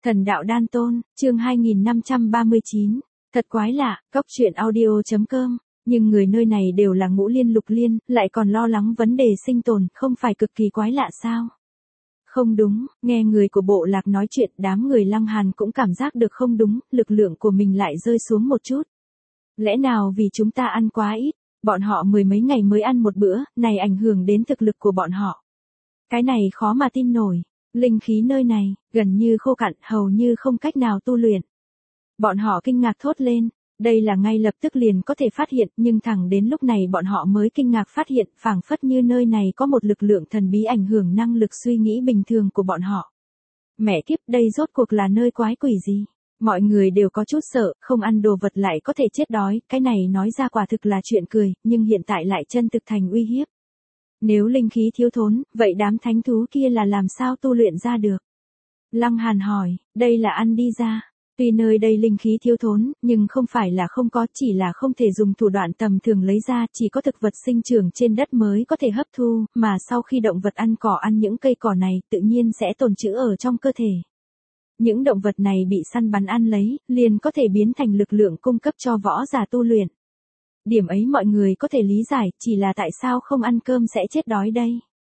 Thần đạo đan tôn, chương 2539. Thật quái lạ, Cóc truyện audio.com. Nhưng người nơi này đều là ngũ liên lục liên, lại còn lo lắng vấn đề sinh tồn, không phải cực kỳ quái lạ sao? Không đúng, nghe người của bộ lạc nói chuyện, đám người Lăng Hàn cũng cảm giác được không đúng, lực lượng của mình lại rơi xuống một chút. Lẽ nào vì chúng ta ăn quá ít, bọn họ mười mấy ngày mới ăn một bữa, này ảnh hưởng đến thực lực của bọn họ. Cái này khó mà tin nổi. Linh khí nơi này, gần như khô cạn, hầu như không cách nào tu luyện. Bọn họ kinh ngạc thốt lên, đây là ngay lập tức liền có thể phát hiện, nhưng thẳng đến lúc này bọn họ mới kinh ngạc phát hiện, phảng phất như nơi này có một lực lượng thần bí ảnh hưởng năng lực suy nghĩ bình thường của bọn họ. Mẹ kiếp, đây rốt cuộc là nơi quái quỷ gì? Mọi người đều có chút sợ, không ăn đồ vật lại có thể chết đói, cái này nói ra quả thực là chuyện cười, nhưng hiện tại lại chân thực thành uy hiếp. Nếu linh khí thiếu thốn, vậy đám thánh thú kia là làm sao tu luyện ra được? Lăng Hàn hỏi, đây là ăn đi ra. Tuy nơi đây linh khí thiếu thốn, nhưng không phải là không có, chỉ là không thể dùng thủ đoạn tầm thường lấy ra, chỉ có thực vật sinh trưởng trên đất mới có thể hấp thu, mà sau khi động vật ăn cỏ ăn những cây cỏ này, tự nhiên sẽ tồn trữ ở trong cơ thể. Những động vật này bị săn bắn ăn lấy, liền có thể biến thành lực lượng cung cấp cho võ giả tu luyện. Điểm ấy mọi người có thể lý giải, chỉ là tại sao không ăn cơm sẽ chết đói đây.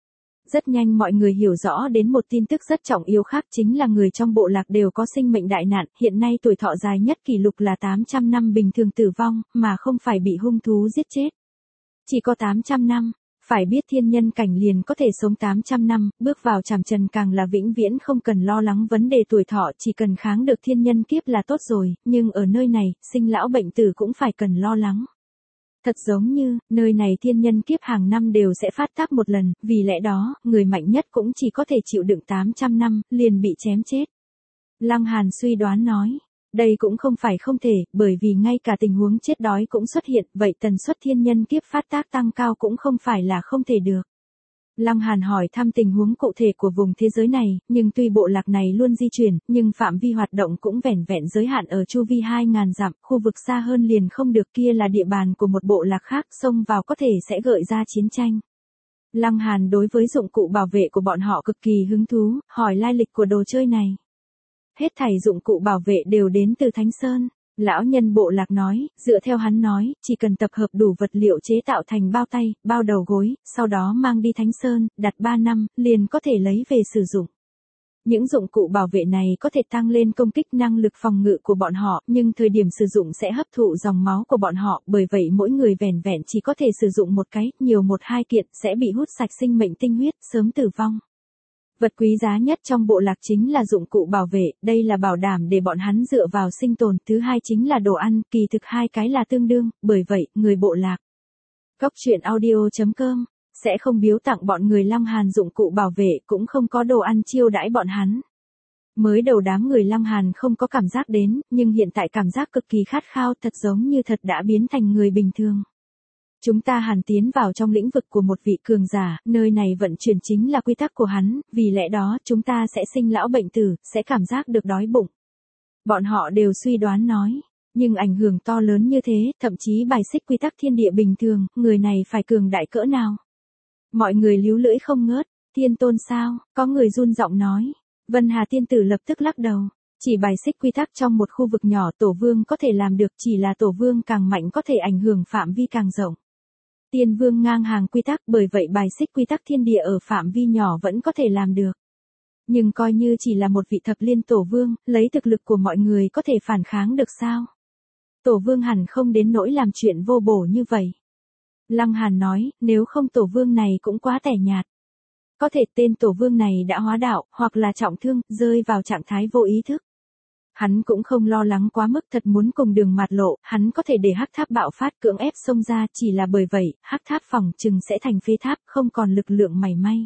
Rất nhanh mọi người hiểu rõ đến một tin tức rất trọng yếu khác, chính là người trong bộ lạc đều có sinh mệnh đại nạn, hiện nay tuổi thọ dài nhất kỷ lục là 800 năm bình thường tử vong, mà không phải bị hung thú giết chết. Chỉ có 800 năm, phải biết thiên nhân cảnh liền có thể sống 800 năm, bước vào trảm trần càng là vĩnh viễn không cần lo lắng vấn đề tuổi thọ, chỉ cần kháng được thiên nhân kiếp là tốt rồi, nhưng ở nơi này, sinh lão bệnh tử cũng phải cần lo lắng. Thật giống như, nơi này thiên nhân kiếp hàng năm đều sẽ phát tác một lần, vì lẽ đó, người mạnh nhất cũng chỉ có thể chịu đựng 800 năm, liền bị chém chết. Lăng Hàn suy đoán nói, đây cũng không phải không thể, bởi vì ngay cả tình huống chết đói cũng xuất hiện, vậy tần suất thiên nhân kiếp phát tác tăng cao cũng không phải là không thể được. Lăng Hàn hỏi thăm tình huống cụ thể của vùng thế giới này, nhưng tuy bộ lạc này luôn di chuyển, nhưng phạm vi hoạt động cũng vẻn vẹn giới hạn ở chu vi 2.000 dặm, khu vực xa hơn liền không được, kia là địa bàn của một bộ lạc khác, xông vào có thể sẽ gợi ra chiến tranh. Lăng Hàn đối với dụng cụ bảo vệ của bọn họ cực kỳ hứng thú, hỏi lai lịch của đồ chơi này. Hết thảy dụng cụ bảo vệ đều đến từ Thánh Sơn. Lão nhân bộ lạc nói, dựa theo hắn nói, chỉ cần tập hợp đủ vật liệu chế tạo thành bao tay, bao đầu gối, sau đó mang đi Thánh Sơn, đặt 3 năm, liền có thể lấy về sử dụng. Những dụng cụ bảo vệ này có thể tăng lên công kích năng lực phòng ngự của bọn họ, nhưng thời điểm sử dụng sẽ hấp thụ dòng máu của bọn họ, bởi vậy mỗi người vẻn vẹn chỉ có thể sử dụng một cái, nhiều một hai kiện, sẽ bị hút sạch sinh mệnh tinh huyết, sớm tử vong. Vật quý giá nhất trong bộ lạc chính là dụng cụ bảo vệ, đây là bảo đảm để bọn hắn dựa vào sinh tồn, thứ hai chính là đồ ăn, kỳ thực hai cái là tương đương, bởi vậy, người bộ lạc. Cóc truyện audio.com sẽ không biếu tặng bọn người Lăng Hàn dụng cụ bảo vệ, cũng không có đồ ăn chiêu đãi bọn hắn. Mới đầu đám người Lăng Hàn không có cảm giác đến, nhưng hiện tại cảm giác cực kỳ khát khao, thật giống như thật đã biến thành người bình thường. Chúng ta hẳn tiến vào trong lĩnh vực của một vị cường giả, nơi này vận chuyển chính là quy tắc của hắn, vì lẽ đó chúng ta sẽ sinh lão bệnh tử, sẽ cảm giác được đói bụng. Bọn họ đều suy đoán nói, nhưng ảnh hưởng to lớn như thế, thậm chí bài xích quy tắc thiên địa bình thường, người này phải cường đại cỡ nào. Mọi người líu lưỡi không ngớt, thiên tôn sao, có người run giọng nói. Vân Hà tiên tử lập tức lắc đầu, chỉ bài xích quy tắc trong một khu vực nhỏ tổ vương có thể làm được, chỉ là tổ vương càng mạnh có thể ảnh hưởng phạm vi càng rộng. Tiên vương ngang hàng quy tắc, bởi vậy bài xích quy tắc thiên địa ở phạm vi nhỏ vẫn có thể làm được. Nhưng coi như chỉ là một vị thập liên tổ vương, lấy thực lực của mọi người có thể phản kháng được sao? Tổ vương hẳn không đến nỗi làm chuyện vô bổ như vậy. Lăng Hàn nói, nếu không tổ vương này cũng quá tẻ nhạt. Có thể tên tổ vương này đã hóa đạo, hoặc là trọng thương, rơi vào trạng thái vô ý thức. Hắn cũng không lo lắng quá mức, thật muốn cùng đường mạt lộ, hắn có thể để hắc tháp bạo phát cưỡng ép xông ra, chỉ là bởi vậy, hắc tháp phòng chừng sẽ thành phế tháp, không còn lực lượng mảy may.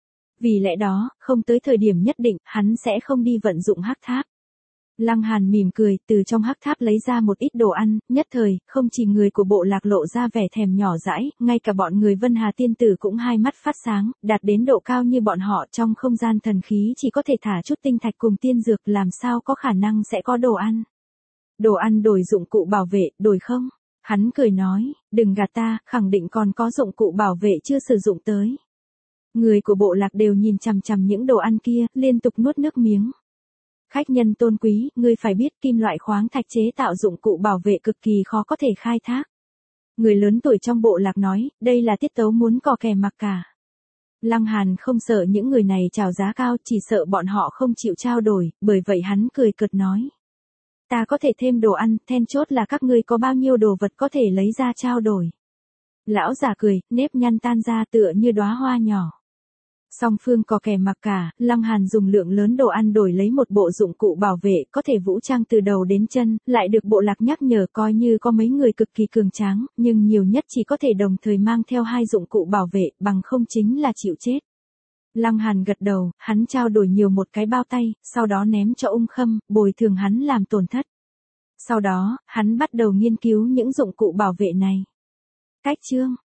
Vì lẽ đó, không tới thời điểm nhất định, hắn sẽ không đi vận dụng hắc tháp. Lăng Hàn mỉm cười, từ trong hắc tháp lấy ra một ít đồ ăn, nhất thời, không chỉ người của bộ lạc lộ ra vẻ thèm nhỏ dãi, ngay cả bọn người Vân Hà tiên tử cũng hai mắt phát sáng, đạt đến độ cao như bọn họ, trong không gian thần khí chỉ có thể thả chút tinh thạch cùng tiên dược, làm sao có khả năng sẽ có đồ ăn. Đồ ăn đổi dụng cụ bảo vệ, đổi không? Hắn cười nói, đừng gạt ta, khẳng định còn có dụng cụ bảo vệ chưa sử dụng tới. Người của bộ lạc đều nhìn chằm chằm những đồ ăn kia, liên tục nuốt nước miếng. Khách nhân tôn quý, ngươi phải biết kim loại khoáng thạch chế tạo dụng cụ bảo vệ cực kỳ khó có thể khai thác. Người lớn tuổi trong bộ lạc nói, đây là tiết tấu muốn cò kè mặc cả. Lăng Hàn không sợ những người này chào giá cao, chỉ sợ bọn họ không chịu trao đổi, bởi vậy hắn cười cợt nói. Ta có thể thêm đồ ăn, then chốt là các ngươi có bao nhiêu đồ vật có thể lấy ra trao đổi. Lão già cười, nếp nhăn tan ra tựa như đóa hoa nhỏ. Song phương có kè mặc cả, Lăng Hàn dùng lượng lớn đồ ăn đổi lấy một bộ dụng cụ bảo vệ có thể vũ trang từ đầu đến chân, lại được bộ lạc nhắc nhở coi như có mấy người cực kỳ cường tráng, nhưng nhiều nhất chỉ có thể đồng thời mang theo 2 dụng cụ bảo vệ, bằng không chính là chịu chết. Lăng Hàn gật đầu, hắn trao đổi nhiều một cái bao tay, sau đó ném cho Khâm, bồi thường hắn làm tổn thất. Sau đó, hắn bắt đầu nghiên cứu những dụng cụ bảo vệ này. Cách chương